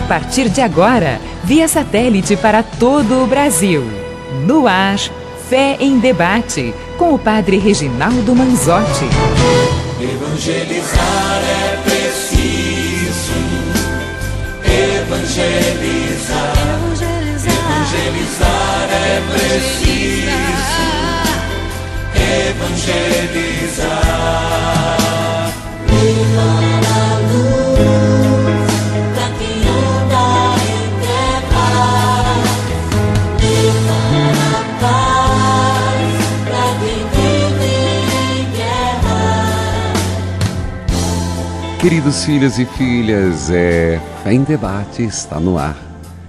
partir de agora, via satélite para todo o Brasil. No ar, Fé em Debate, com o Padre Reginaldo Manzotti. Evangelizar é preciso. Evangelizar. Evangelizar é preciso. Evangelizar. Levar a luz pra quem anda em trevas. Levar a paz pra quem vive em guerra. Queridos filhos e filhas, Fé em Debate está no ar.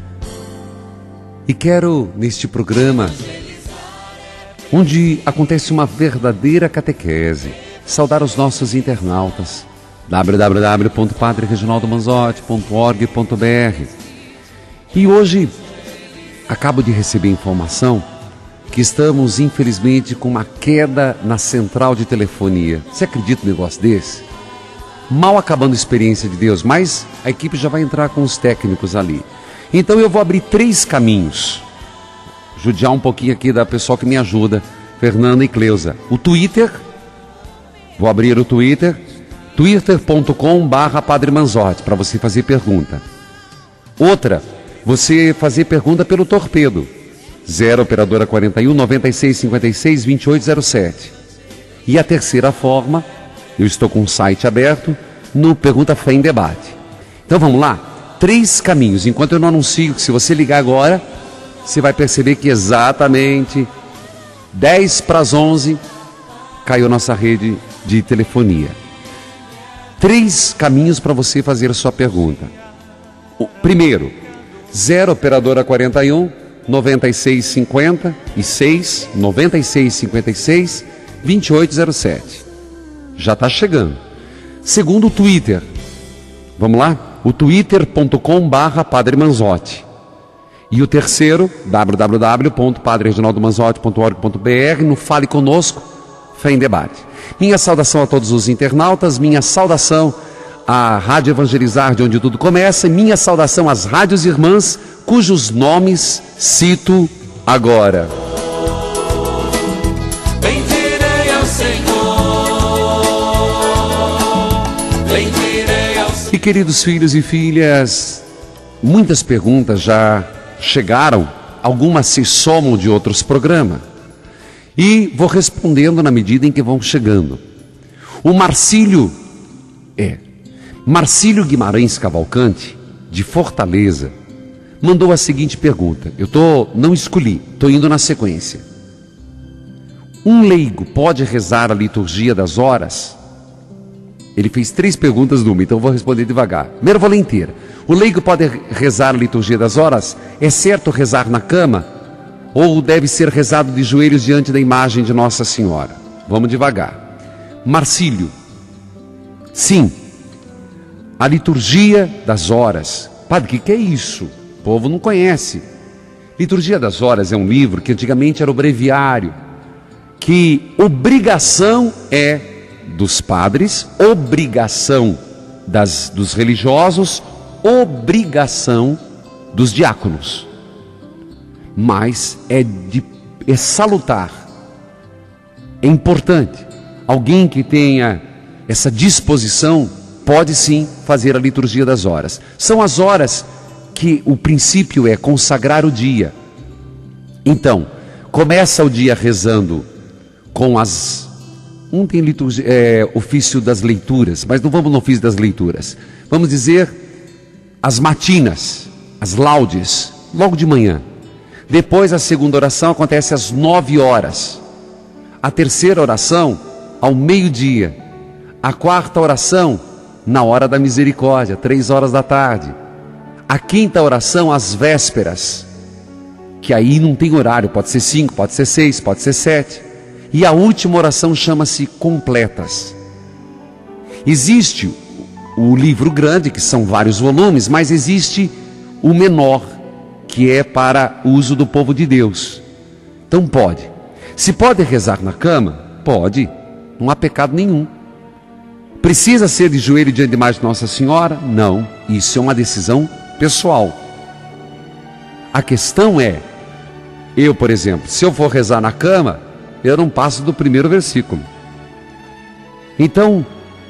E quero, neste programa, onde acontece uma verdadeira catequese, saudar os nossos internautas, www.padrereginaldomanzotti.org.br. E hoje, acabo de receber informação que estamos, infelizmente, com uma queda na central de telefonia. Você acredita num negócio desse? Mal acabando a experiência de Deus, mas a equipe já vai entrar com os técnicos ali. Então eu vou abrir 3 caminhos. Judiar um pouquinho aqui da pessoa que me ajuda, Fernanda e Cleusa. O Twitter, vou abrir o Twitter, twitter.com/Padre Manzotti, para você fazer pergunta. Outra, você fazer pergunta pelo torpedo, 0 operadora 41 96 56 2807. E a terceira forma, eu estou com o site aberto, no Pergunta Fé em Debate. Então vamos lá, 3 caminhos. Enquanto eu não anuncio que se você ligar agora, você vai perceber que exatamente 10 para as 11 caiu nossa rede de telefonia. 3 caminhos para você fazer a sua pergunta. O primeiro, 0 operadora 41 96 56 96 56 2807. Já está chegando. Segundo, o Twitter. Vamos lá? O twitter.com/Padre Manzotti. E o terceiro, www.padrereginaldomanzotti.org.br, no Fale Conosco, Fé em Debate. Minha saudação a todos os internautas, minha saudação à Rádio Evangelizar, de onde tudo começa, e minha saudação às rádios irmãs, cujos nomes cito agora. Bendirei ao Senhor. Bendirei ao Senhor. E queridos filhos e filhas, muitas perguntas já chegaram, algumas se somam de outros programas. E vou respondendo na medida em que vão chegando. O Marcílio Guimarães Cavalcante, de Fortaleza, mandou a seguinte pergunta. Não escolhi, estou indo na sequência. Um leigo pode rezar a liturgia das horas? Ele fez 3 perguntas numa, então eu vou responder devagar. Primeiro eu vou ler inteira. O leigo pode rezar a liturgia das horas? É certo rezar na cama? Ou deve ser rezado de joelhos diante da imagem de Nossa Senhora? Vamos devagar. Marcílio, sim, a liturgia das horas. Padre, o que é isso? O povo não conhece. Liturgia das horas é um livro que antigamente era o breviário, que obrigação é dos padres, obrigação dos religiosos, obrigação dos diáconos. Mas é salutar, é importante. Alguém que tenha essa disposição pode sim fazer a liturgia das horas. São as horas que o princípio é consagrar o dia. Então, começa o dia rezando com um tem liturgia, ofício das leituras, mas não vamos no ofício das leituras. Vamos dizer as matinas, as laudes, logo de manhã. Depois a segunda oração acontece às 9 horas. A terceira oração ao meio-dia. A quarta oração na hora da misericórdia, 3 horas da tarde. A quinta oração às vésperas, que aí não tem horário, pode ser 5, pode ser 6, pode ser 7. E a última oração chama-se completas. Existe o livro grande, que são vários volumes, mas existe o menor, que é para uso do povo de Deus. Então pode. Se pode rezar na cama? Pode. Não há pecado nenhum. Precisa ser de joelho diante de imagem de Nossa Senhora? Não. Isso é uma decisão pessoal. A questão é, eu, por exemplo, se eu for rezar na cama, eu não passo do primeiro versículo. Então,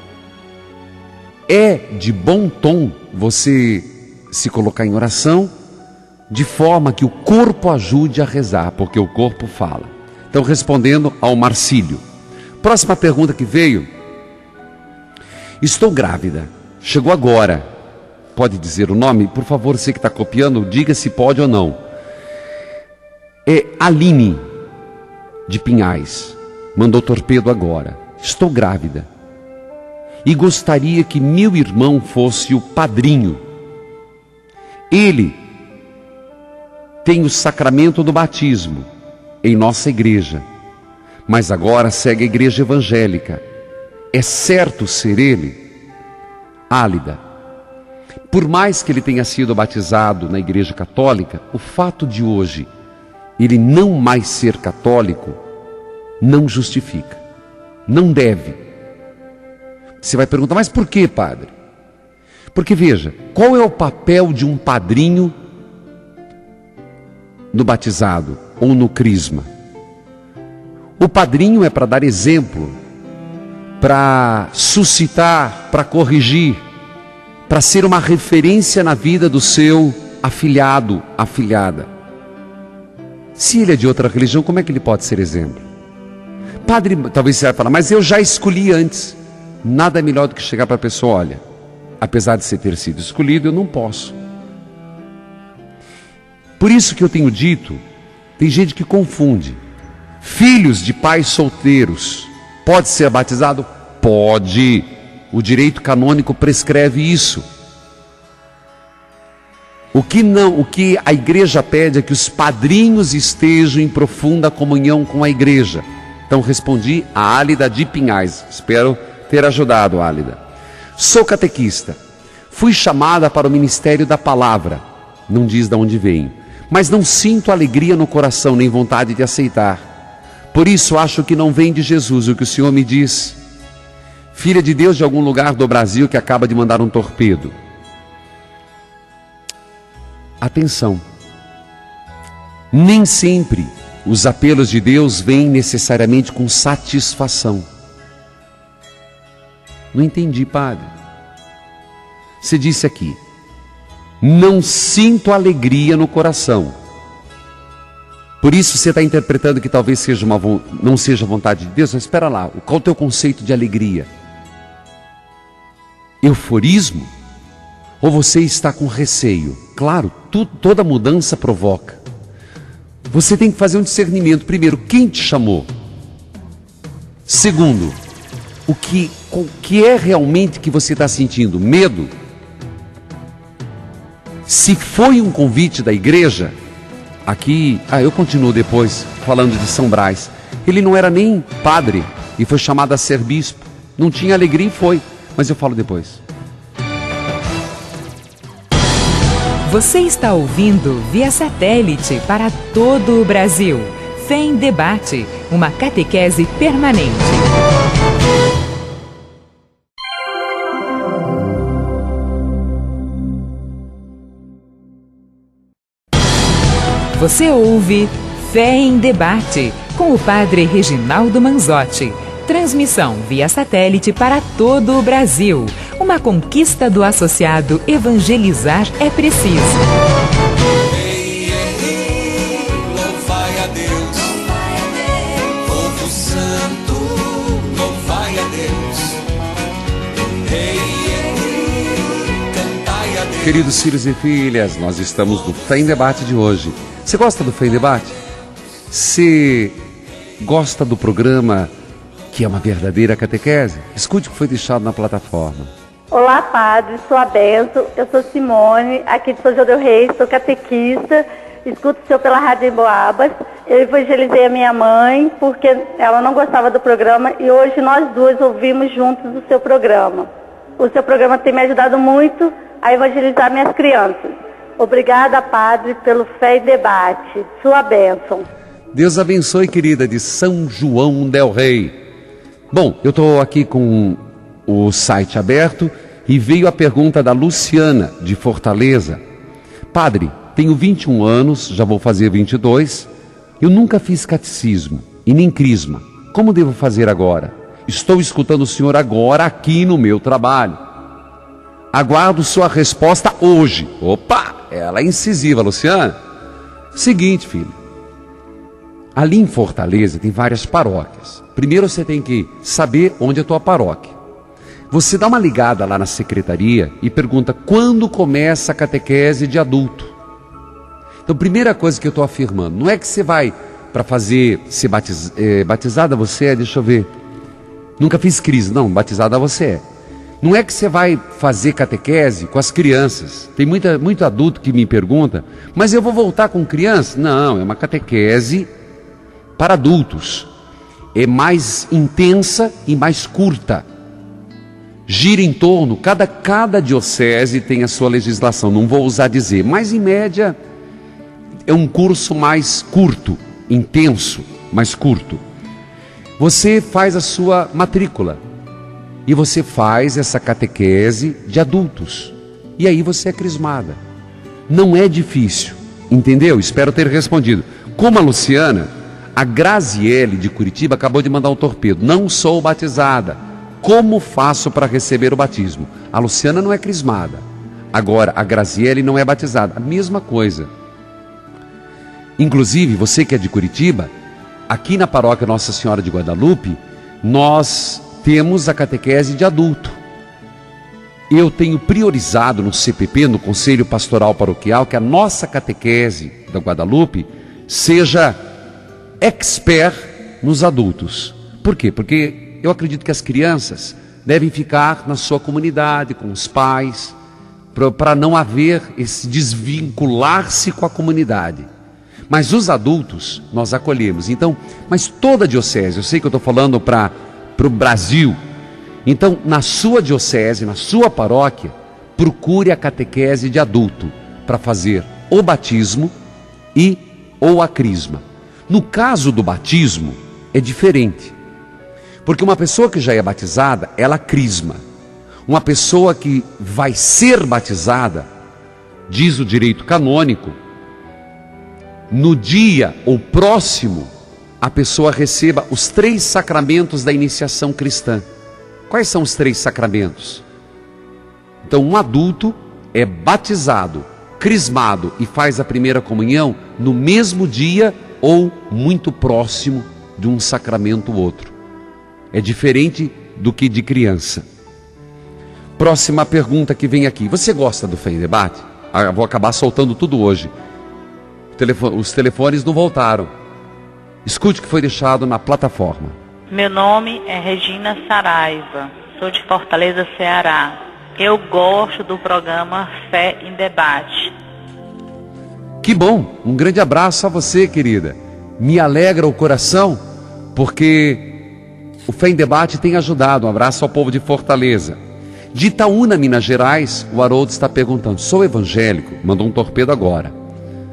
é de bom tom você se colocar em oração, de forma que o corpo ajude a rezar, porque o corpo fala. Então, respondendo ao Marcílio. Próxima pergunta que veio. Estou grávida. Chegou agora. Pode dizer o nome? Por favor, você que está copiando, diga se pode ou não. É Aline, de Pinhais. Mandou torpedo agora. Estou grávida. E gostaria que meu irmão fosse o padrinho. Ele tem o sacramento do batismo em nossa igreja, mas agora segue a igreja evangélica. É certo ser ele? Álida, por mais que ele tenha sido batizado na igreja católica, o fato de hoje ele não mais ser católico não justifica, não deve. Você vai perguntar, mas por que, padre? Porque veja, qual é o papel de um padrinho no batizado ou no crisma? O padrinho é para dar exemplo, para suscitar, para corrigir, para ser uma referência na vida do seu afilhado, afilhada. Se ele é de outra religião, como é que ele pode ser exemplo? Padre, talvez você vai falar, mas eu já escolhi antes. Nada é melhor do que chegar para a pessoa, olha, apesar de você ter sido escolhido, eu não posso. Por isso que eu tenho dito, tem gente que confunde. Filhos de pais solteiros, pode ser batizado? Pode. O direito canônico prescreve isso. O que a igreja pede é que os padrinhos estejam em profunda comunhão com a igreja. Então respondi a Álida de Pinhais. Espero ter ajudado, Álida. Sou catequista. Fui chamada para o ministério da palavra. Não diz de onde venho. Mas não sinto alegria no coração, nem vontade de aceitar. Por isso acho que não vem de Jesus o que o Senhor me diz. Filha de Deus de algum lugar do Brasil que acaba de mandar um torpedo. Atenção. Nem sempre os apelos de Deus vêm necessariamente com satisfação. Não entendi, padre. Você disse aqui, não sinto alegria no coração. Por isso você está interpretando que talvez seja não seja a vontade de Deus. Mas espera lá, qual é o teu conceito de alegria? Euforismo? Ou você está com receio? Claro, toda mudança provoca. Você tem que fazer um discernimento. Primeiro, quem te chamou? Segundo, o que é realmente que você está sentindo? Medo? Se foi um convite da igreja, aqui, eu continuo depois falando de São Brás. Ele não era nem padre e foi chamado a ser bispo. Não tinha alegria e foi, mas eu falo depois. Você está ouvindo via satélite para todo o Brasil. Fé em Debate, uma catequese permanente. Você ouve Fé em Debate, com o Padre Reginaldo Manzotti. Transmissão via satélite para todo o Brasil. Uma conquista do associado Evangelizar é Preciso. Ei, louvai a Deus, povo santo, louvai a Deus. Ei, cantai a Deus. Queridos filhos e filhas, nós estamos no Fé em Debate de hoje. Você gosta do Fé em Debate? Você gosta do programa que é uma verdadeira catequese? Escute o que foi deixado na plataforma. Olá, padre, sou a Bento, eu sou Simone, aqui de São João del Rei, sou catequista, escuto o senhor pela Rádio Emboabas. Eu evangelizei a minha mãe porque ela não gostava do programa e hoje nós duas ouvimos juntos o seu programa. O seu programa tem me ajudado muito a evangelizar minhas crianças. Obrigada, padre, pelo Fé em Debate. Sua bênção. Deus abençoe, querida, de São João del Rei. Bom, eu estou aqui com o site aberto e veio a pergunta da Luciana, de Fortaleza. Padre, tenho 21 anos, já vou fazer 22, eu nunca fiz catecismo e nem crisma. Como devo fazer agora? Estou escutando o senhor agora aqui no meu trabalho. Aguardo sua resposta hoje. Opa, ela é incisiva, Luciana. Seguinte, filho. Ali em Fortaleza tem várias paróquias. Primeiro você tem que saber onde é a tua paróquia. Você dá uma ligada lá na secretaria e pergunta quando começa a catequese de adulto. Então, primeira coisa que eu estou afirmando, não é que você vai para ser batizada você é, deixa eu ver. Nunca fiz crise, não, batizada você é. Não é que você vai fazer catequese com as crianças. Tem muito adulto que me pergunta, mas eu vou voltar com criança? Não, é uma catequese para adultos. É mais intensa e mais curta. Gira em torno, cada diocese tem a sua legislação, não vou ousar dizer, mas em média é um curso mais curto, intenso, mais curto. Você faz a sua matrícula e você faz essa catequese de adultos. E aí você é crismada. Não é difícil, entendeu? Espero ter respondido. Como a Luciana, a Graziele de Curitiba acabou de mandar um torpedo. Não sou batizada. Como faço para receber o batismo? A Luciana não é crismada. Agora, a Graziele não é batizada. A mesma coisa. Inclusive, você que é de Curitiba, aqui na paróquia Nossa Senhora de Guadalupe, nós temos a catequese de adulto. Eu tenho priorizado no CPP, no Conselho Pastoral Paroquial, que a nossa catequese da Guadalupe seja expert nos adultos. Por quê? Porque eu acredito que as crianças devem ficar na sua comunidade, com os pais, para não haver esse desvincular-se com a comunidade. Mas os adultos nós acolhemos. Então, mas toda diocese, eu sei que eu estou falando para o Brasil. Então, na sua diocese, na sua paróquia, procure a catequese de adulto para fazer o batismo ou a crisma. No caso do batismo, é diferente. Porque uma pessoa que já é batizada, ela crisma. Uma pessoa que vai ser batizada, diz o direito canônico, no dia ou próximo, a pessoa receba os 3 sacramentos da iniciação cristã. Quais são os 3 sacramentos? Então, um adulto é batizado, crismado e faz a primeira comunhão no mesmo dia ou muito próximo de um sacramento ou outro. É diferente do que de criança. Próxima pergunta que vem aqui. Você gosta do Fé em Debate? Eu vou acabar soltando tudo hoje. Os telefones não voltaram. Escute o que foi deixado na plataforma. Meu nome é Regina Saraiva, sou de Fortaleza, Ceará. Eu gosto do programa Fé em Debate. Que bom, um grande abraço a você, querida. Me alegra o coração, porque o Fé em Debate tem ajudado. Um abraço ao povo de Fortaleza. De Itaúna, Minas Gerais, o Haroldo está perguntando, sou evangélico? Mandou um torpedo agora.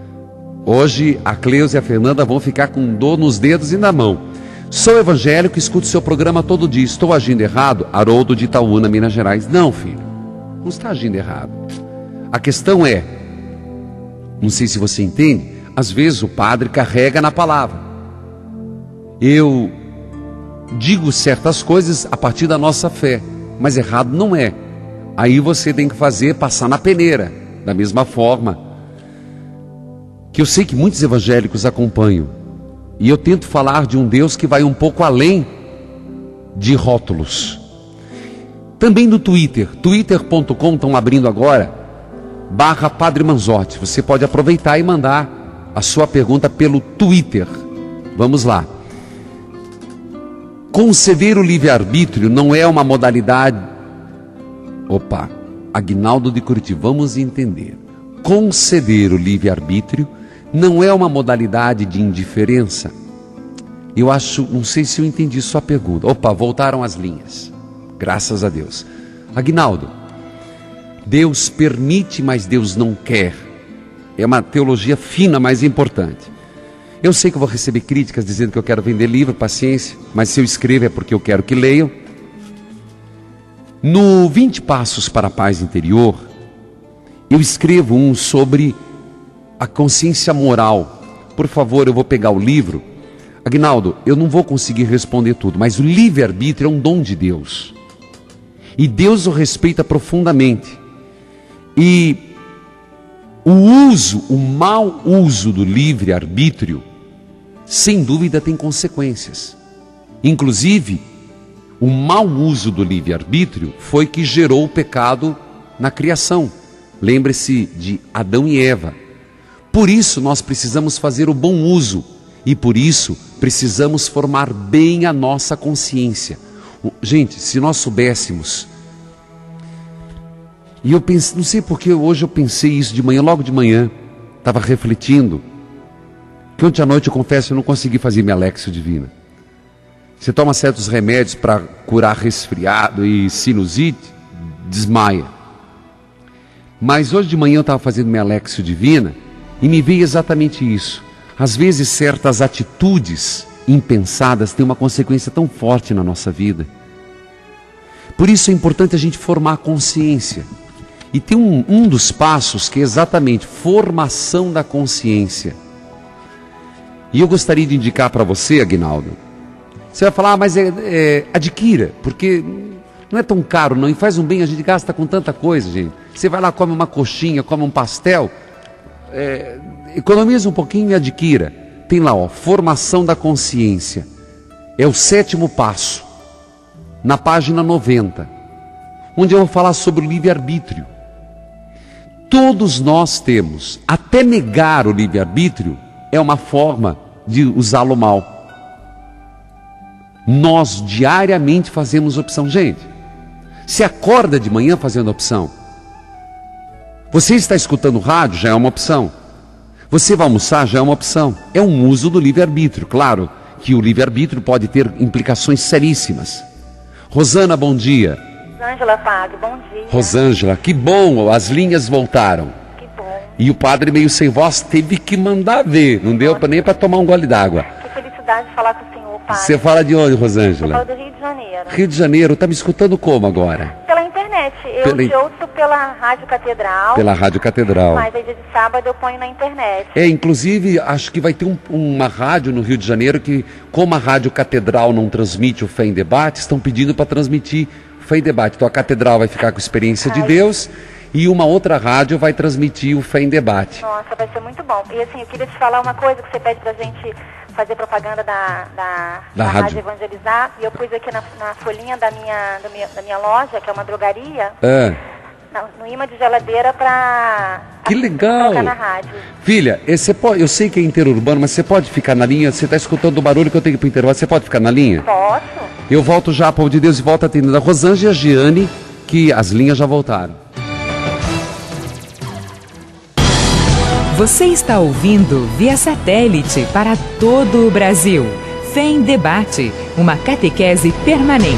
Hoje a Cleusa e a Fernanda vão ficar com dor nos dedos e na mão. Sou evangélico e escuto seu programa todo dia. Estou agindo errado? Haroldo de Itaúna, Minas Gerais. Não, filho, não está agindo errado. A questão é, não sei se você entende, às vezes o padre carrega na palavra. Eu digo certas coisas a partir da nossa fé, mas errado não é. Aí você tem que passar na peneira, da mesma forma que eu sei que muitos evangélicos acompanham, e eu tento falar de um Deus que vai um pouco além de rótulos. Também no Twitter, twitter.com, estão abrindo agora, /Padre Manzotti. Você pode aproveitar e mandar a sua pergunta pelo Twitter. Vamos lá. Conceder o livre-arbítrio não é uma modalidade... Aguinaldo de Curitiba, vamos entender. Conceder o livre-arbítrio não é uma modalidade de indiferença? Eu acho, não sei se eu entendi sua pergunta. Voltaram as linhas. Graças a Deus. Aguinaldo, Deus permite, mas Deus não quer. É uma teologia fina, mas importante. Eu sei que eu vou receber críticas dizendo que eu quero vender livro, paciência, mas se eu escrevo é porque eu quero que leiam. No 20 Passos para a Paz Interior, eu escrevo um sobre a consciência moral. Por favor, eu vou pegar o livro. Aguinaldo, eu não vou conseguir responder tudo, mas o livre-arbítrio é um dom de Deus. E Deus o respeita profundamente. E o mau uso do livre-arbítrio, sem dúvida tem consequências. Inclusive, o mau uso do livre-arbítrio foi que gerou o pecado na criação. Lembre-se de Adão e Eva. Por isso nós precisamos fazer o bom uso. E por isso precisamos formar bem a nossa consciência. Gente, se nós soubéssemos... E eu pensei, não sei porque hoje eu pensei isso de manhã, logo de manhã. Estava refletindo. Que ontem à noite, eu confesso, eu não consegui fazer minha Lexio Divina. Você toma certos remédios para curar resfriado e sinusite, desmaia. Mas hoje de manhã eu estava fazendo minha Lexio Divina e me veio exatamente isso. Às vezes certas atitudes impensadas têm uma consequência tão forte na nossa vida. Por isso é importante a gente formar a consciência. E tem um dos passos que é exatamente formação da consciência. E eu gostaria de indicar para você, Aguinaldo. Você vai falar, mas adquira, porque não é tão caro não, e faz um bem, a gente gasta com tanta coisa, gente. Você vai lá, come uma coxinha, come um pastel, economiza um pouquinho e adquira. Tem lá, ó, formação da consciência. É o 7º passo, na página 90, onde eu vou falar sobre o livre-arbítrio. Todos nós temos, até negar o livre-arbítrio é uma forma de usá-lo mal. Nós diariamente fazemos opção. Gente, se acorda de manhã fazendo opção. Você está escutando rádio, já é uma opção. Você vai almoçar, já é uma opção. É um uso do livre-arbítrio. Claro que o livre-arbítrio pode ter implicações seríssimas. Rosana, bom dia. Rosângela, padre, bom dia. Rosângela, que bom, as linhas voltaram. Que bom. E o padre meio sem voz teve que mandar ver, não deu nem para tomar um gole d'água. Que felicidade de falar com o senhor, padre. Você fala de onde, Eu Rosângela? falo do Rio de Janeiro. Rio de Janeiro, tá me escutando como agora? Pela internet. Eu te ouço pela Rádio Catedral. Pela Rádio Catedral. Mas aí dia de sábado eu ponho na internet. Inclusive, acho que vai ter uma rádio no Rio de Janeiro que, como a Rádio Catedral não transmite o Fé em Debate, estão pedindo para transmitir Fé em Debate. Então a Catedral vai ficar com a Experiência de Deus e uma outra rádio vai transmitir o Fé em Debate. Nossa, vai ser muito bom. E assim, eu queria te falar uma coisa que você pede pra gente fazer propaganda da Rádio Evangelizar. E eu pus aqui na folhinha da minha loja, que é uma drogaria, no imã de geladeira pra... Que legal! Colocar na rádio. Filha, eu sei que é interurbano, mas você pode ficar na linha? Você está escutando o barulho que eu tenho que ir pro intervalo. Você pode ficar na linha? Posso. Eu volto já, povo de Deus, e volto atendendo a Rosângela e a Giane, que as linhas já voltaram. Você está ouvindo via satélite para todo o Brasil. Fé em Debate, uma catequese permanente.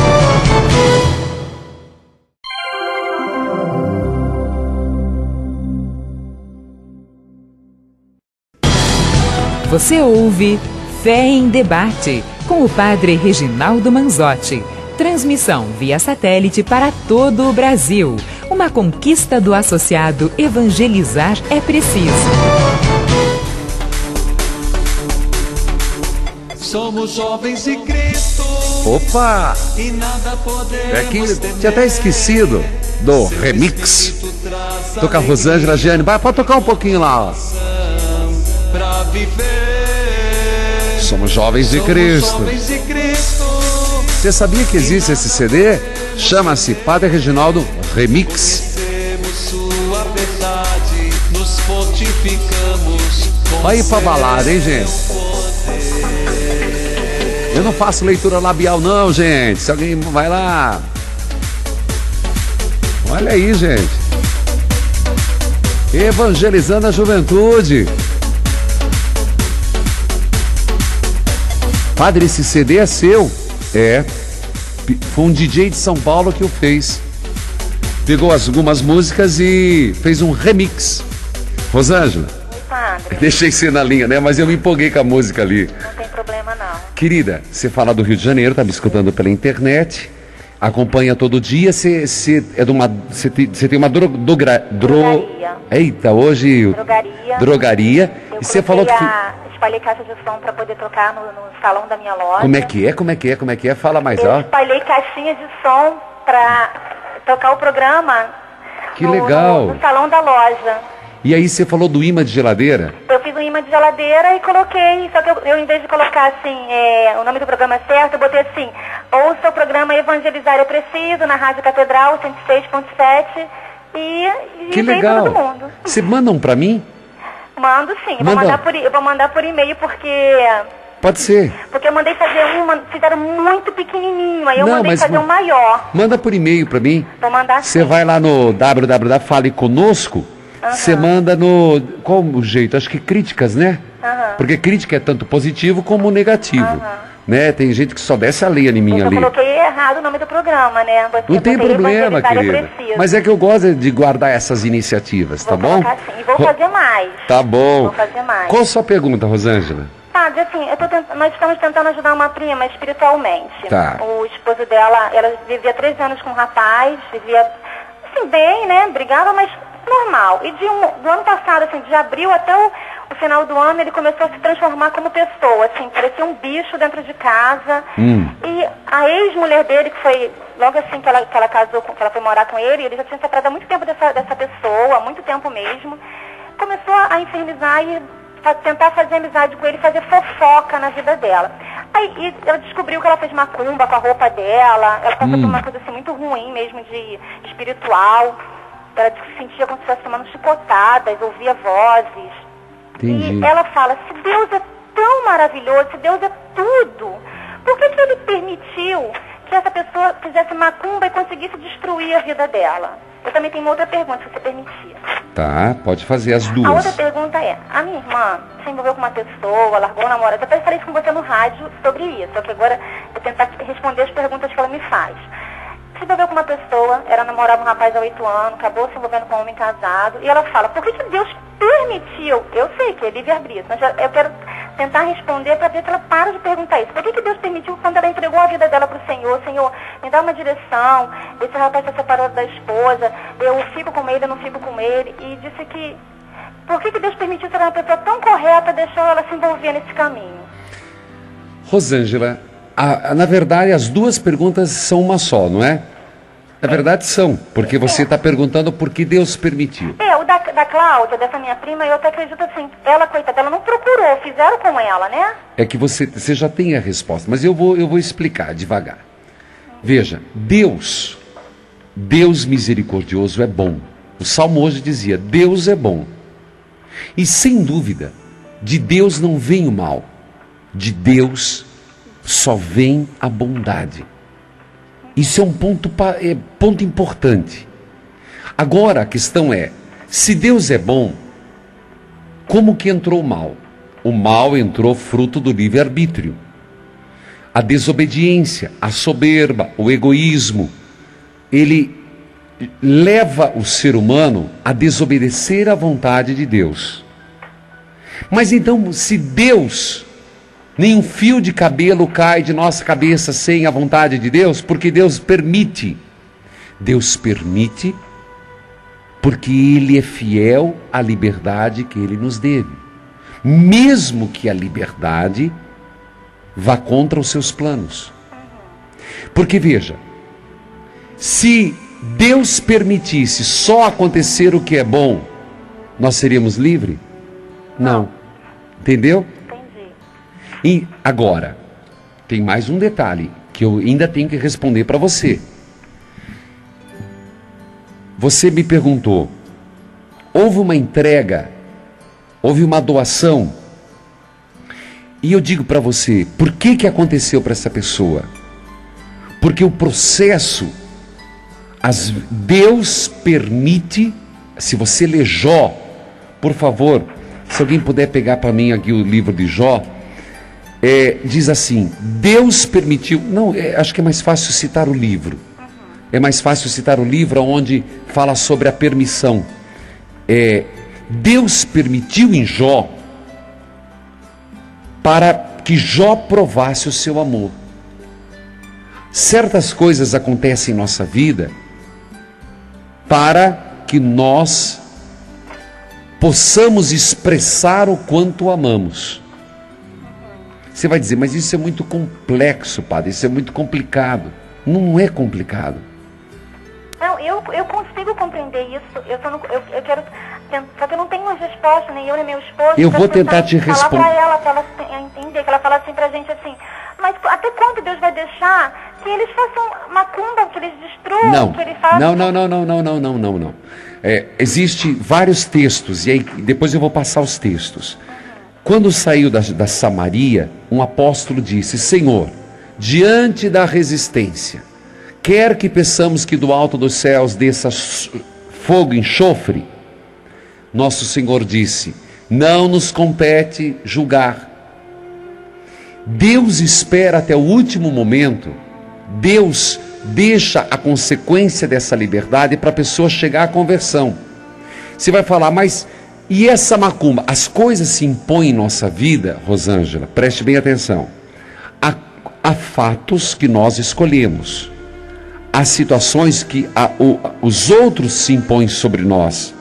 Você ouve Fé em Debate, com o padre Reginaldo Manzotti. Transmissão via satélite para todo o Brasil. Uma conquista do associado Evangelizar é Preciso. Somos jovens de Cristo. Opa! E nada podemos Tinha até esquecido do remix. Toca a Rosângela, Giane. Pode tocar um pouquinho lá, ó. Pra viver. Somos jovens de Cristo. Jovens de Cristo. Você sabia que existe esse CD? Chama-se Padre Reginaldo Remix. Conhecemos sua verdade, nos fortificamos. Olha aí pra balada, hein, gente? Eu não faço leitura labial não, gente. Se alguém vai lá. Olha aí, gente. Evangelizando a juventude. Padre, esse CD é seu? Foi um DJ de São Paulo que o fez. Pegou algumas músicas e fez um remix. Rosângela, Padre, deixei você na linha, né? Mas eu me empolguei com a música ali. não tem problema não. Querida, você fala do Rio de Janeiro, tá me escutando pela internet. Acompanha todo dia, você tem uma drogaria. Eita, hoje... Drogaria. E você falou que... espalhei caixa de som para poder tocar no salão da minha loja. Como é que é? Fala mais alto. Espalhei caixinhas de som para tocar o programa legal. No salão da loja. E aí você falou do imã de geladeira? Eu fiz um imã de geladeira e coloquei, só que eu em vez de colocar assim, o nome do programa certo, eu botei assim, ouça o programa Evangelizar é Preciso, na Rádio Catedral 106.7 e que legal. Todo mundo. Você mandam para mim? Mando sim, eu vou mandar por e-mail porque... Pode ser. Porque eu mandei fazer fizeram muito pequenininho, aí eu mandei fazer um maior. Manda por e-mail para mim. Vou mandar sim. Você vai lá no www.faleconosco, você manda no... Qual o jeito? Acho que críticas, né? Porque crítica é tanto positivo como negativo. Né? Tem gente que só desce a lenha em mim ali. Eu coloquei errado o nome do programa, né? Não tem problema, querida. Mas é que eu gosto de guardar essas iniciativas, tá bom? Sim. E vou fazer mais. Tá bom. Vou fazer mais. Qual a sua pergunta, Rosângela? Padre, assim, nós estamos tentando ajudar uma prima espiritualmente. Tá. O esposo dela, ela vivia 3 anos com um rapaz, vivia, assim, bem, né? Brigava, mas normal. E do ano passado, assim, de abril até o final do ano, ele começou a se transformar como pessoa, assim, parecia um bicho dentro de casa. E a ex-mulher dele, que foi logo assim que ela casou, que ela foi morar com ele já tinha separado há muito tempo dessa pessoa, há muito tempo mesmo, começou a infernizar e tentar fazer amizade com ele, fazer fofoca na vida dela. Aí ela descobriu que ela fez macumba com a roupa dela, ela passou por uma coisa assim muito ruim mesmo, de espiritual. Ela se sentia como se estivesse tomando chicotadas, ouvia vozes. Entendi. E ela fala, se Deus é tão maravilhoso, se Deus é tudo, por que ele permitiu que essa pessoa fizesse macumba e conseguisse destruir a vida dela? Eu também tenho uma outra pergunta, se você permitir. Tá, pode fazer as duas. A outra pergunta é, a minha irmã se envolveu com uma pessoa, largou o namorado. Eu até falei isso com você no rádio sobre isso, só que agora eu vou tentar responder as perguntas que ela me faz. Se envolveu com uma pessoa, ela namorava um rapaz há 8 anos, acabou se envolvendo com um homem casado, e ela fala, por que Deus permitiu? Eu sei que é livre-arbítrio, mas eu quero tentar responder para ver se ela para de perguntar isso. Por que Deus permitiu quando ela entregou a vida dela para o Senhor? Senhor, me dá uma direção, esse rapaz se separou da esposa, eu fico com ele, eu não fico com ele, e disse que, por que Deus permitiu ser uma pessoa tão correta, deixou ela se envolver nesse caminho? Rosângela, na verdade as duas perguntas são uma só, não é? Na verdade são, porque você está perguntando por que Deus permitiu. O da Cláudia, dessa minha prima, eu até acredito assim, ela, coitada, ela não procurou, fizeram com ela, né? É que você já tem a resposta, mas eu vou explicar devagar. Veja, Deus misericordioso é bom. O Salmo hoje dizia, Deus é bom. E sem dúvida, de Deus não vem o mal, de Deus só vem a bondade. Isso é um ponto importante. Agora a questão é, se Deus é bom, como que entrou o mal? O mal entrou fruto do livre-arbítrio. A desobediência, a soberba, o egoísmo, ele leva o ser humano a desobedecer à vontade de Deus. Mas então, se Deus... nenhum fio de cabelo cai de nossa cabeça sem a vontade de Deus, porque Deus permite. Deus permite porque Ele é fiel à liberdade que Ele nos deve. Mesmo que a liberdade vá contra os seus planos. Porque veja, se Deus permitisse só acontecer o que é bom, nós seríamos livres? Não. Entendeu? E agora, tem mais um detalhe que eu ainda tenho que responder para você. Você me perguntou, houve uma entrega, houve uma doação, e eu digo para você, por que aconteceu para essa pessoa? Porque o processo, Deus permite, se você ler Jó, por favor, se alguém puder pegar para mim aqui o livro de Jó, diz assim, Deus permitiu, acho que é mais fácil citar o livro, é mais fácil citar o livro onde fala sobre a permissão. Deus permitiu em Jó, para que Jó provasse o seu amor. Certas coisas acontecem em nossa vida para que nós possamos expressar o quanto amamos. Você vai dizer, mas isso é muito complexo, padre, isso é muito complicado. Não é complicado. Não, eu consigo compreender isso. Eu quero, só que eu não tenho uma resposta, nem eu nem meu esposo. Eu vou tentar te responder. Falar para ela entender, que ela fala assim pra gente assim, mas até quando Deus vai deixar que eles façam macumba, que eles destruam, que eles façam... Não. Existem vários textos, e aí depois eu vou passar os textos. Quando saiu da Samaria, um apóstolo disse, Senhor, diante da resistência, quer que peçamos que do alto dos céus desça fogo e enxofre? Nosso Senhor disse, não nos compete julgar. Deus espera até o último momento. Deus deixa a consequência dessa liberdade para a pessoa chegar à conversão. Você vai falar, mas e essa macumba? As coisas se impõem em nossa vida, Rosângela, preste bem atenção. Há fatos que nós escolhemos. Há situações que os outros se impõem sobre nós.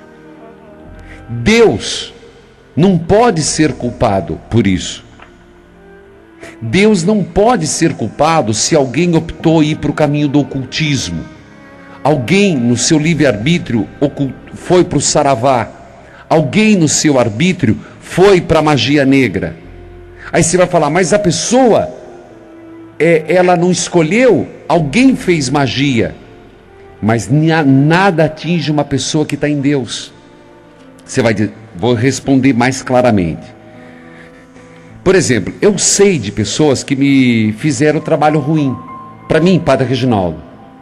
Deus não pode ser culpado por isso. Deus não pode ser culpado se alguém optou ir para o caminho do ocultismo. Alguém no seu livre-arbítrio foi para o saravá. Alguém no seu arbítrio foi para a magia negra. Aí você vai falar, mas a pessoa, ela não escolheu, alguém fez magia. Mas nada atinge uma pessoa que está em Deus. Você vai dizer, vou responder mais claramente. Por exemplo, eu sei de pessoas que me fizeram trabalho ruim. Para mim, Padre Reginaldo.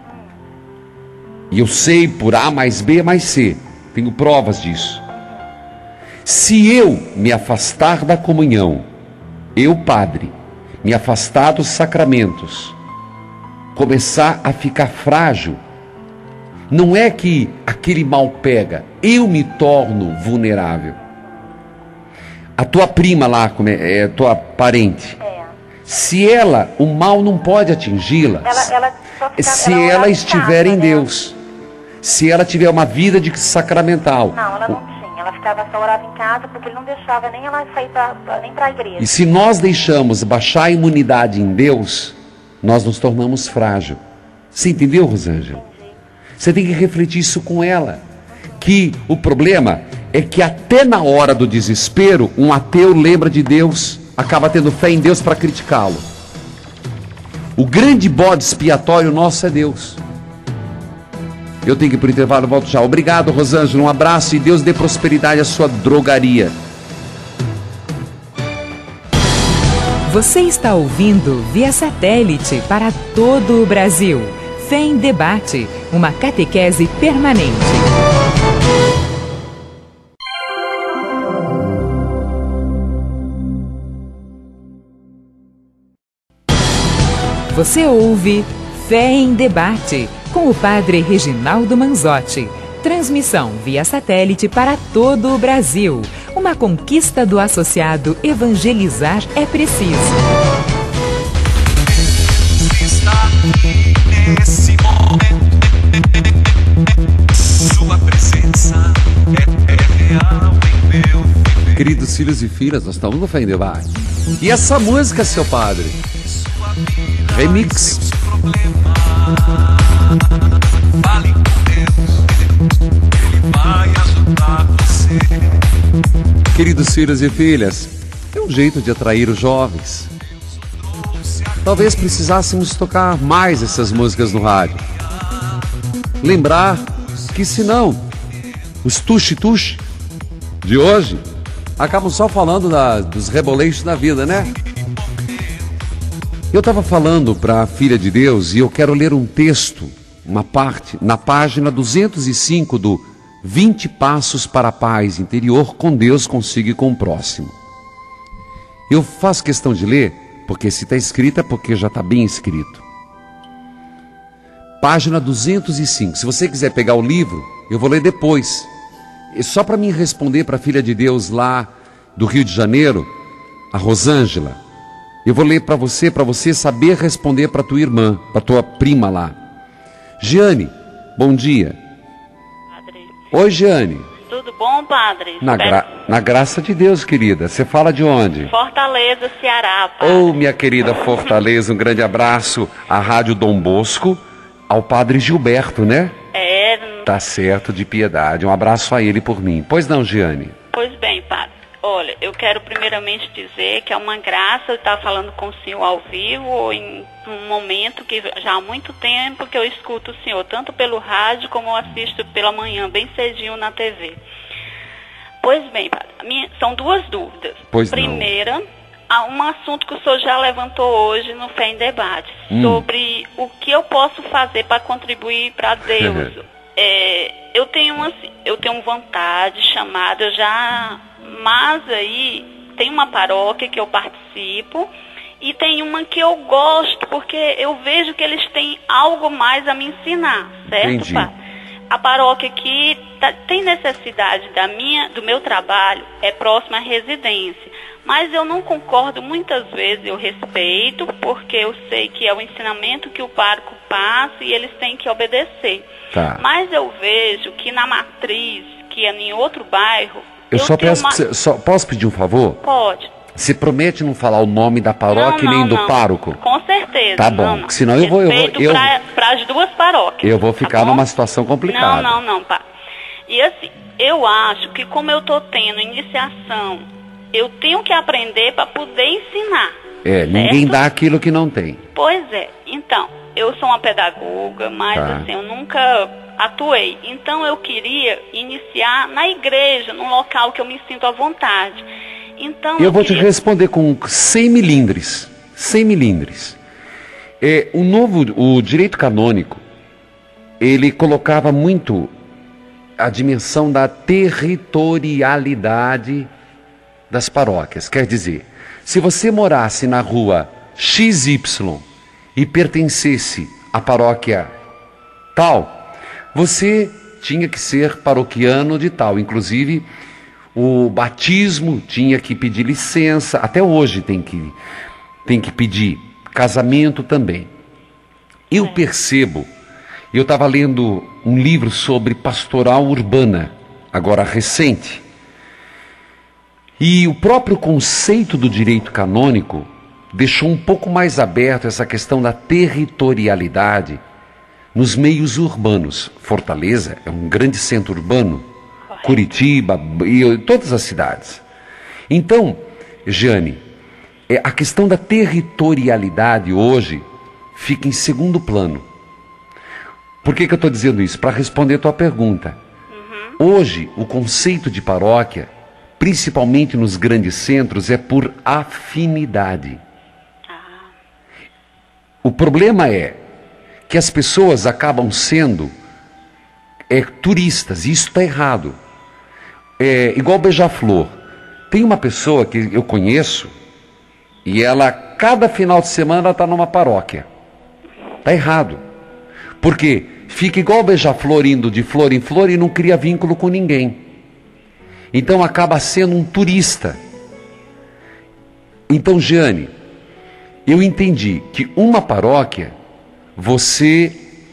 E eu sei por A mais B mais C. Tenho provas disso. Se eu me afastar da comunhão, eu, padre, me afastar dos sacramentos, começar a ficar frágil, não é que aquele mal pega, eu me torno vulnerável. A tua prima lá, tua parente, se ela, o mal não pode atingi-la, se ela estiver em Deus, se ela tiver uma vida de sacramental. Não, ela não tinha, ela só orava em casa porque ele não deixava nem ela sair nem para a igreja. E se nós deixamos baixar a imunidade em Deus, nós nos tornamos frágil. Você entendeu, Rosângela? Você tem que refletir isso com ela. Que o problema é que até na hora do desespero, um ateu lembra de Deus, acaba tendo fé em Deus para criticá-lo. O grande bode expiatório nosso é Deus. Eu tenho que ir para o intervalo, volto já. Obrigado, Rosângela, um abraço e Deus dê prosperidade à sua drogaria. Você está ouvindo via satélite para todo o Brasil. Fé em Debate, uma catequese permanente. Você ouve Fé em Debate, com o Padre Reginaldo Manzotti. Transmissão via satélite para todo o Brasil. Uma conquista do associado Evangelizar é Preciso. Está nesse momento, sua presença é real em meu viver. Queridos filhos e filhas, nós estamos no Fé em Debate. E essa música, seu padre? Remix. Fale com Deus, Ele vai ajudar você. Queridos filhos e filhas, é um jeito de atrair os jovens. Talvez precisássemos tocar mais essas músicas no rádio. Lembrar que senão os tuxi-tuxi de hoje acabam só falando dos reboleixos da vida, né? Eu estava falando para a filha de Deus e eu quero ler um texto, uma parte, na página 205 do 20 Passos para a Paz Interior com Deus, consigo e com o próximo. Eu faço questão de ler, porque se está escrito é porque já está bem escrito. Página 205. Se você quiser pegar o livro, eu vou ler depois. E só para mim responder para a filha de Deus lá do Rio de Janeiro, a Rosângela, Eu vou ler para você saber responder para tua irmã, para tua prima lá. Giane, bom dia. Padre. Oi, Giane. Tudo bom, padre? Na graça de Deus, querida. Você fala de onde? Fortaleza, Ceará, padre. Oh, minha querida Fortaleza, um grande abraço à Rádio Dom Bosco, ao Padre Gilberto, né? Tá certo, de piedade. Um abraço a ele por mim. Pois não, Giane? Pois bem, padre. Olha, eu quero primeiramente dizer que é uma graça estar falando com o senhor ao vivo, em um momento que já há muito tempo que eu escuto o senhor, tanto pelo rádio como eu assisto pela manhã, bem cedinho na TV. Pois bem, padre, são duas dúvidas. Pois Primeira, há um assunto que o senhor já levantou hoje no Fé em Debate, sobre o que eu posso fazer para contribuir para Deus. Eu tenho vontade, chamada, mas aí tem uma paróquia que eu participo e tem uma que eu gosto, porque eu vejo que eles têm algo mais a me ensinar, certo, Entendi. Pai? A paróquia que tem necessidade do meu trabalho é próxima à residência, mas eu não concordo muitas vezes, eu respeito, porque eu sei que é o ensinamento que o pároco passa e eles têm que obedecer. Tá. Mas eu vejo que na matriz, que é em outro bairro... Posso pedir um favor? Pode. Você promete não falar o nome da paróquia nem do pároco? Com certeza. Tá bom, senão eu vou para as duas paróquias. Eu vou ficar numa situação complicada. Não, pá. E assim, eu acho que como eu tô tendo iniciação, eu tenho que aprender para poder ensinar. Ninguém dá aquilo que não tem. Pois é. Então, eu sou uma pedagoga, mas assim, eu nunca atuei. Então eu queria iniciar na igreja, num local que eu me sinto à vontade. Então, eu vou te responder com 100 milindres. 100 milindres. O direito canônico, ele colocava muito a dimensão da territorialidade das paróquias. Quer dizer, se você morasse na rua XY e pertencesse à paróquia tal, você tinha que ser paroquiano de tal. Inclusive, o batismo tinha que pedir licença, até hoje tem que pedir, casamento também. Eu percebo, eu estava lendo um livro sobre pastoral urbana, agora recente, e o próprio conceito do direito canônico deixou um pouco mais aberto essa questão da territorialidade nos meios urbanos. Fortaleza é um grande centro urbano, Curitiba e todas as cidades. Então, Jane, a questão da territorialidade hoje fica em segundo plano. Por que eu estou dizendo isso? Para responder a tua pergunta. Hoje, o conceito de paróquia, principalmente nos grandes centros, é por afinidade. O problema é que as pessoas acabam sendo turistas, e isso está errado. Igual Beija-Flor. Tem uma pessoa que eu conheço e ela, cada final de semana, está numa paróquia. Está errado. Porque fica igual Beija-Flor, indo de flor em flor e não cria vínculo com ninguém. Então acaba sendo um turista. Então, Jeane, eu entendi que uma paróquia, você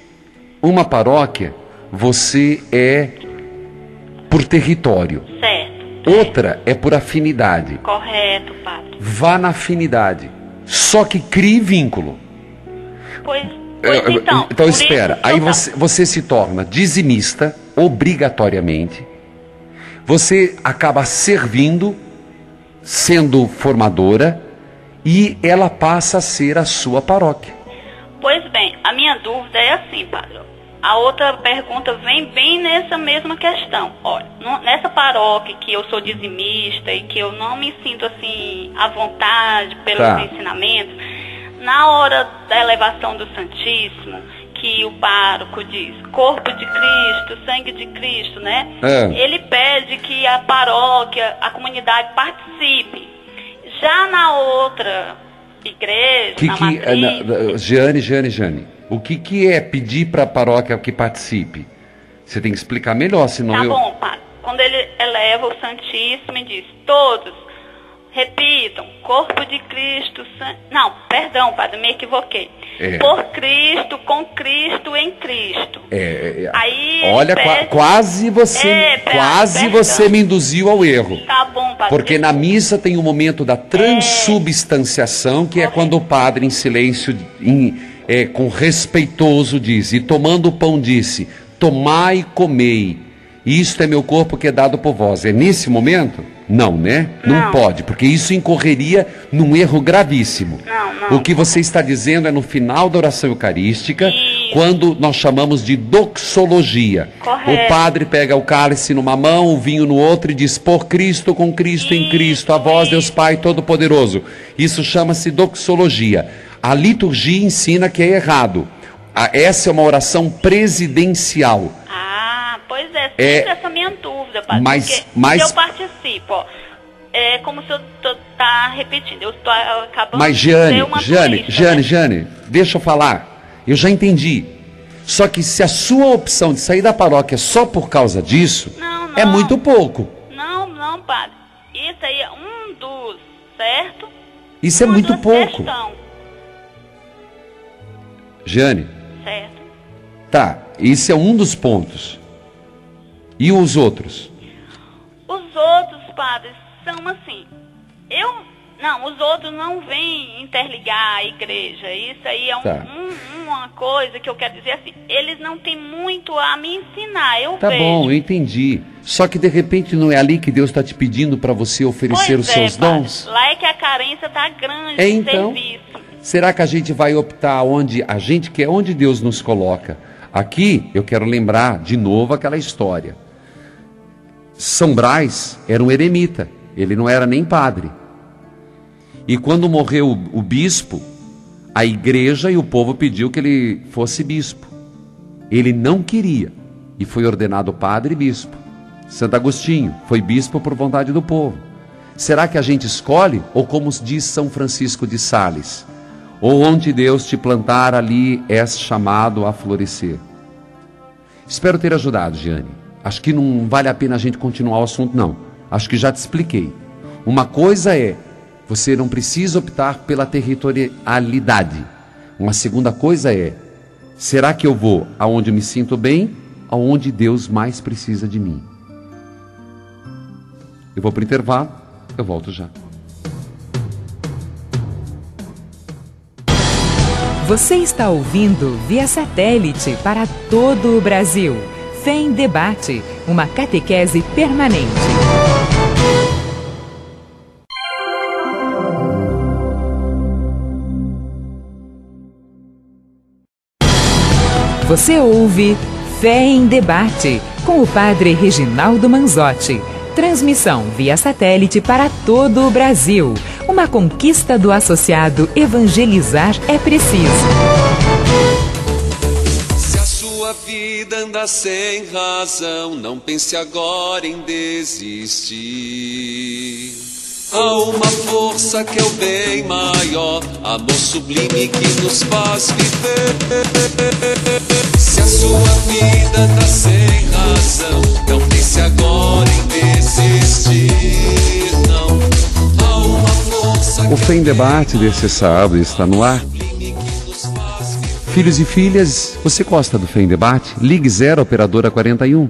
é por território. Certo. Outra é por afinidade. Correto, padre. Vá na afinidade. Só que crie vínculo. Pois então. Então espera. Aí você se torna dizimista, obrigatoriamente. Você acaba servindo, sendo formadora, e ela passa a ser a sua paróquia. Pois bem, a minha dúvida é assim, padre. A outra pergunta vem bem nessa mesma questão. Olha, nessa paróquia que eu sou dizimista e que eu não me sinto assim à vontade pelos ensinamentos, na hora da elevação do Santíssimo, que o pároco diz corpo de Cristo, sangue de Cristo, né? Ele pede que a paróquia, a comunidade participe. Já na outra igreja, na matriz... Jeane, o que é pedir para a paróquia que participe? Você tem que explicar melhor, senão Tá bom, padre. Quando ele eleva o Santíssimo e diz, todos Repitam, corpo de Cristo, não, perdão, padre, me equivoquei. Por Cristo, com Cristo, em Cristo. Aí olha, quase você me induziu ao erro. Tá bom, padre. Porque na missa tem o momento da transubstanciação, que é quando o padre, em silêncio, com respeitoso, diz: e tomando o pão disse: tomai e comei, isto é meu corpo que é dado por vós. É nesse momento? Não, né? Não pode, porque isso incorreria num erro gravíssimo. Não. O que você está dizendo é no final da oração eucarística, quando nós chamamos de doxologia. Correto. O padre pega o cálice numa mão, o vinho no outro e diz: por Cristo, com Cristo, em Cristo, a vós, Deus Pai Todo-Poderoso. Isso chama-se doxologia. A liturgia ensina que é errado. Essa é uma oração presidencial. Pois é, sempre essa minha dúvida, padre. Porque eu participo, ó, é como se eu tá repetindo, eu estou acabando de ser uma turista, Jane, deixa eu falar. Eu já entendi. Só que se a sua opção de sair da paróquia só por causa disso, é muito pouco. Não, padre. Isso aí é um dos, certo? Isso é muito pouco. Jane. Certo. Tá, esse é um dos pontos. E os outros? Os outros, padres, são assim. Os outros não vêm interligar a igreja. Isso aí é uma coisa que eu quero dizer assim. Eles não têm muito a me ensinar, eu vejo. Tá bom, eu entendi. Só que de repente não é ali que Deus está te pedindo para você oferecer os seus dons? Lá é que a carência está grande no serviço. Será que a gente vai optar onde a gente quer, onde Deus nos coloca? Aqui eu quero lembrar de novo aquela história. São Brás era um eremita, ele não era nem padre. E quando morreu o bispo, a igreja e o povo pediu que ele fosse bispo. Ele não queria e foi ordenado padre e bispo. Santo Agostinho foi bispo por vontade do povo. Será que a gente escolhe, ou como diz São Francisco de Sales, ou onde Deus te plantar, ali és chamado a florescer? Espero ter ajudado, Giane. Acho que não vale a pena a gente continuar o assunto, não. Acho que já te expliquei. Uma coisa é, você não precisa optar pela territorialidade. Uma segunda coisa é, será que eu vou aonde eu me sinto bem, aonde Deus mais precisa de mim? Eu vou para o intervalo, eu volto já. Você está ouvindo via satélite para todo o Brasil. Fé em Debate, uma catequese permanente. Você ouve Fé em Debate, com o padre Reginaldo Manzotti. Transmissão via satélite para todo o Brasil. Uma conquista do associado Evangelizar é Preciso. Se a sua vida anda sem razão, não pense agora em desistir. Há uma força que é o bem maior, amor sublime que nos faz viver. Se a sua vida anda sem razão, não pense agora em desistir, não. Há uma força. O Fé em Debate desse sábado está no ar. Filhos e filhas, você gosta do Fé em Debate? Ligue 0 operadora 41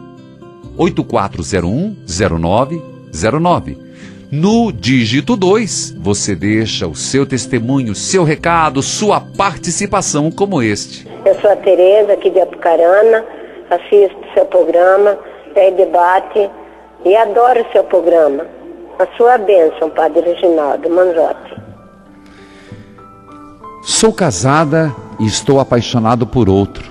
8401-0909. No dígito 2, você deixa o seu testemunho, seu recado, sua participação como este. Eu sou a Tereza, aqui de Apucarana, assisto o seu programa, Fé em Debate, e adoro o seu programa. A sua bênção, Padre Reginaldo Manzotti. Sou casada e estou apaixonado por outro.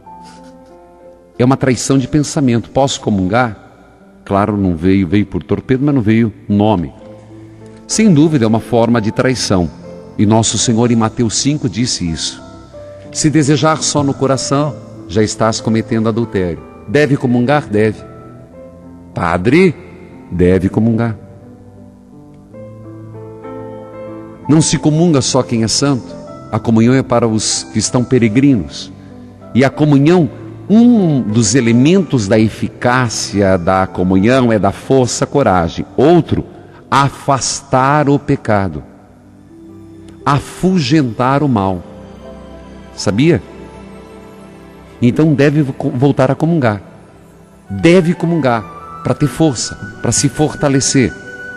É uma traição de pensamento. Posso comungar? Claro, não veio por torpedo, mas não veio nome. Sem dúvida é uma forma de traição. E nosso Senhor em Mateus 5 disse isso. Se desejar só no coração, já estás cometendo adultério. Deve comungar? Deve. Padre, deve comungar. Não se comunga só quem é santo. A comunhão é para os que estão peregrinos. E a comunhão, um dos elementos da eficácia da comunhão é da força, coragem. Outro, afastar o pecado, afugentar o mal. Sabia? Então deve voltar a comungar. Deve comungar para ter força, para se fortalecer.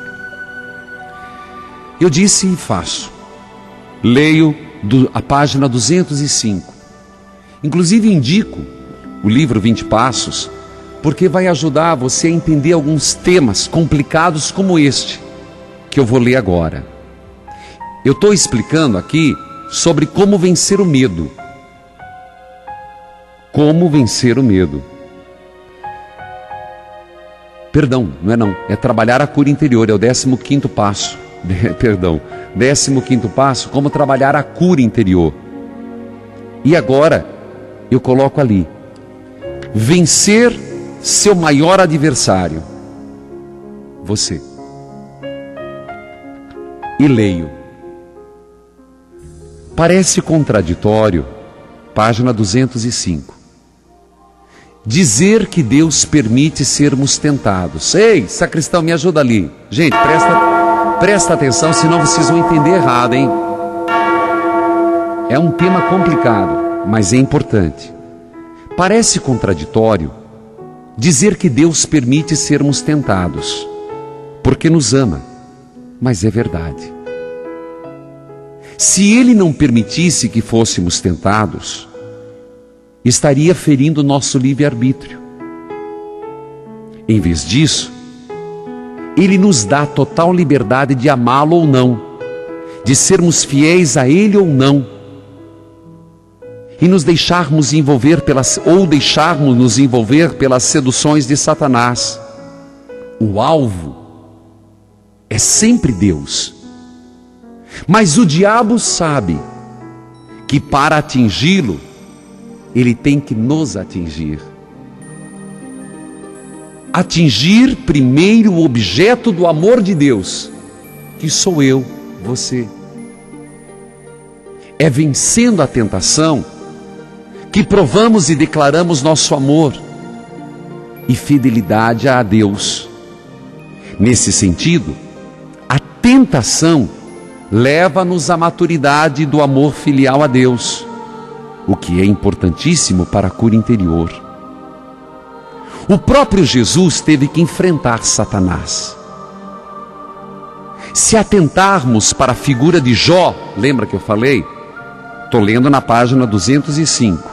Eu disse e faço. Leio a página 205. Inclusive indico o livro 20 Passos, porque vai ajudar você a entender alguns temas complicados como este, que eu vou ler agora. Eu estou explicando aqui sobre como vencer o medo. Como vencer o medo. Perdão, não é trabalhar a cura interior, é o 15º passo. Perdão, 15º passo, como trabalhar a cura interior. E agora, eu coloco ali, vencer seu maior adversário, você. E leio. Parece contraditório, página 205. Dizer que Deus permite sermos tentados. Ei, sacristão, me ajuda ali. Gente, presta atenção, senão vocês vão entender errado, hein? É um tema complicado, mas é importante. Parece contraditório dizer que Deus permite sermos tentados, porque nos ama, mas é verdade. Se Ele não permitisse que fôssemos tentados, estaria ferindo nosso livre-arbítrio. Em vez disso, Ele nos dá total liberdade de amá-lo ou não, de sermos fiéis a Ele ou não, e nos deixarmos envolver nos envolver pelas seduções de Satanás. O alvo é sempre Deus. Mas o diabo sabe que para atingi-lo, ele tem que nos atingir. Atingir primeiro o objeto do amor de Deus, que sou eu, você. É vencendo a tentação que provamos e declaramos nosso amor e fidelidade a Deus. Nesse sentido, a tentação leva-nos à maturidade do amor filial a Deus, o que é importantíssimo para a cura interior. O próprio Jesus teve que enfrentar Satanás. Se atentarmos para a figura de Jó, lembra que eu falei? Estou lendo na página 205.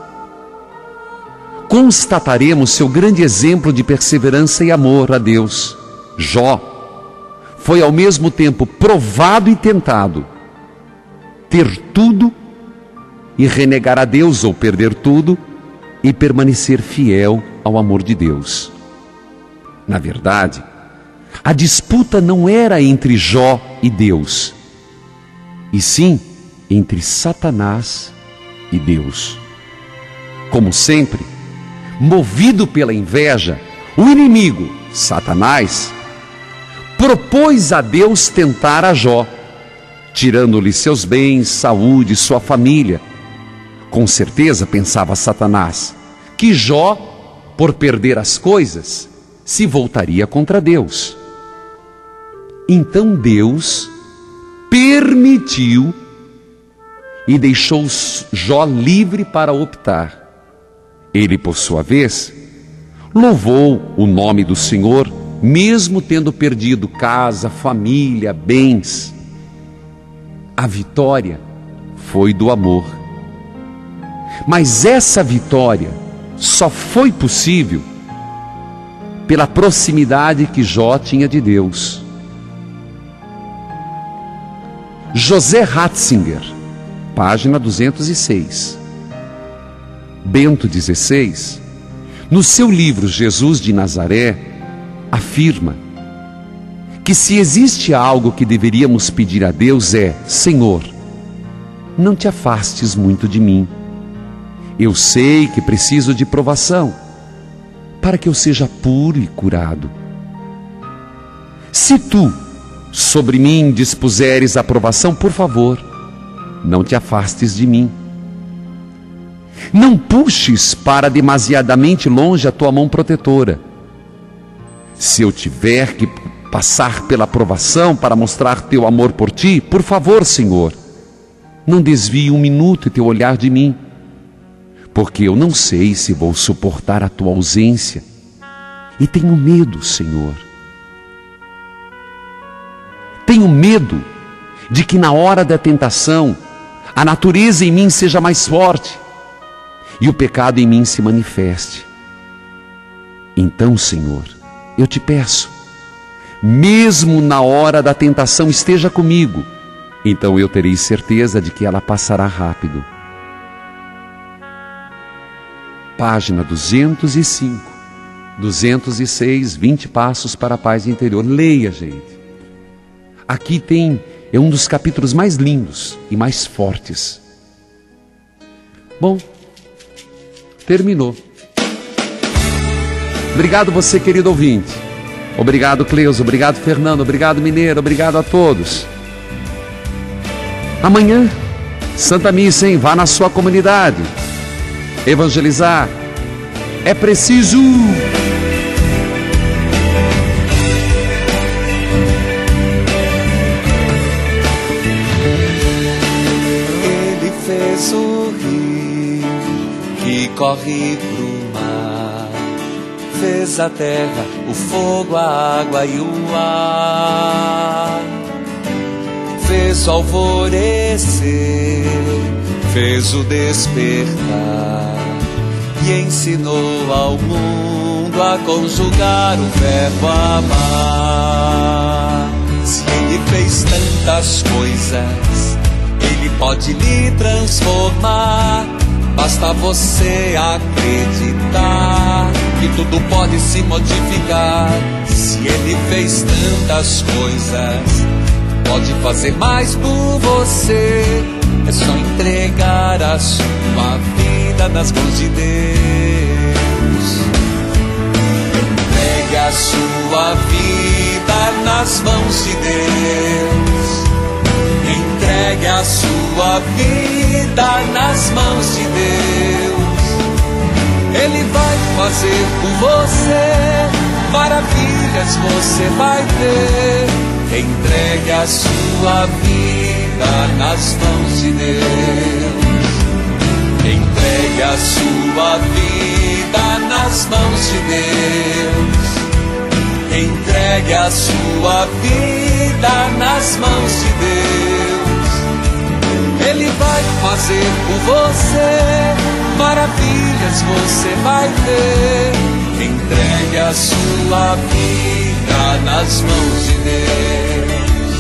Constataremos seu grande exemplo de perseverança e amor a Deus. Jó foi ao mesmo tempo provado e tentado, ter tudo e renegar a Deus, ou perder tudo e permanecer fiel ao amor de Deus. Na verdade, a disputa não era entre Jó e Deus, e sim entre Satanás e Deus. Como sempre, movido pela inveja, o inimigo, Satanás, propôs a Deus tentar a Jó, tirando-lhe seus bens, saúde, sua família. Com certeza, pensava Satanás, que Jó, por perder as coisas, se voltaria contra Deus. Então Deus permitiu e deixou Jó livre para optar. Ele, por sua vez, louvou o nome do Senhor, mesmo tendo perdido casa, família, bens. A vitória foi do amor. Mas essa vitória só foi possível pela proximidade que Jó tinha de Deus. José Ratzinger, página 206. Bento XVI, no seu livro Jesus de Nazaré, afirma que se existe algo que deveríamos pedir a Deus é: Senhor, não te afastes muito de mim. Eu sei que preciso de provação, para que eu seja puro e curado. Se tu sobre mim dispuseres a provação, por favor, não te afastes de mim. Não puxes para demasiadamente longe a tua mão protetora. Se eu tiver que passar pela provação para mostrar teu amor por ti, por favor, Senhor, não desvie um minuto teu olhar de mim, porque eu não sei se vou suportar a tua ausência e tenho medo, Senhor. Tenho medo de que na hora da tentação a natureza em mim seja mais forte e o pecado em mim se manifeste. Então, Senhor, eu te peço, mesmo na hora da tentação esteja comigo, então eu terei certeza de que ela passará rápido. Página 205, 206, 20 passos para a paz interior. Leia, gente. Aqui é um dos capítulos mais lindos e mais fortes. Bom, terminou. Obrigado você, querido ouvinte. Obrigado, Cleusa. Obrigado, Fernando. Obrigado, Mineiro. Obrigado a todos. Amanhã, Santa Missa, hein? Vá na sua comunidade. Evangelizar é preciso. Ele fez o rio que corre pro mar, fez a terra, o fogo, a água e o ar, fez o alvorecer, fez o despertar e ensinou ao mundo a conjugar o verbo amar. Se ele fez tantas coisas, ele pode lhe transformar. Basta você acreditar que tudo pode se modificar. Se ele fez tantas coisas, pode fazer mais por você. É só entregar a sua vida nas mãos de Deus. Entregue a sua vida nas mãos de Deus. Entregue a sua vida nas mãos de Deus. Ele vai fazer por você maravilhas, você vai ver. Entregue a sua vida nas mãos de Deus. Entregue a sua vida nas mãos de Deus. Entregue a sua vida nas mãos de Deus. Ele vai fazer por você maravilhas, você vai ver. Entregue a sua vida nas mãos de Deus.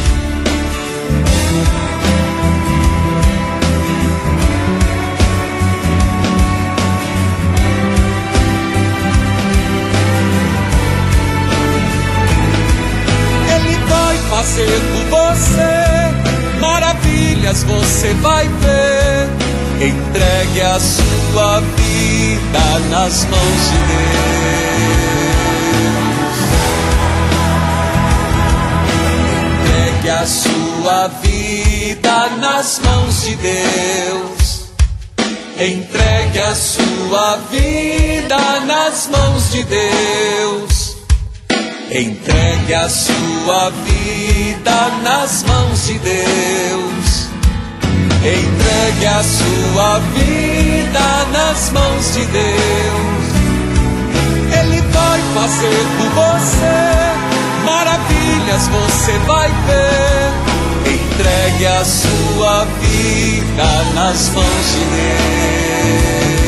Ele vai fazer por você maravilhas, você vai ver. Entregue a sua vida nas mãos de Deus. Entregue a sua vida nas mãos de Deus. Entregue a sua vida nas mãos de Deus. Entregue a sua vida nas mãos de Deus. Entregue a sua vida nas mãos de Deus. Ele vai fazer por você maravilhas, você vai ver. Entregue a sua vida nas mãos de Deus.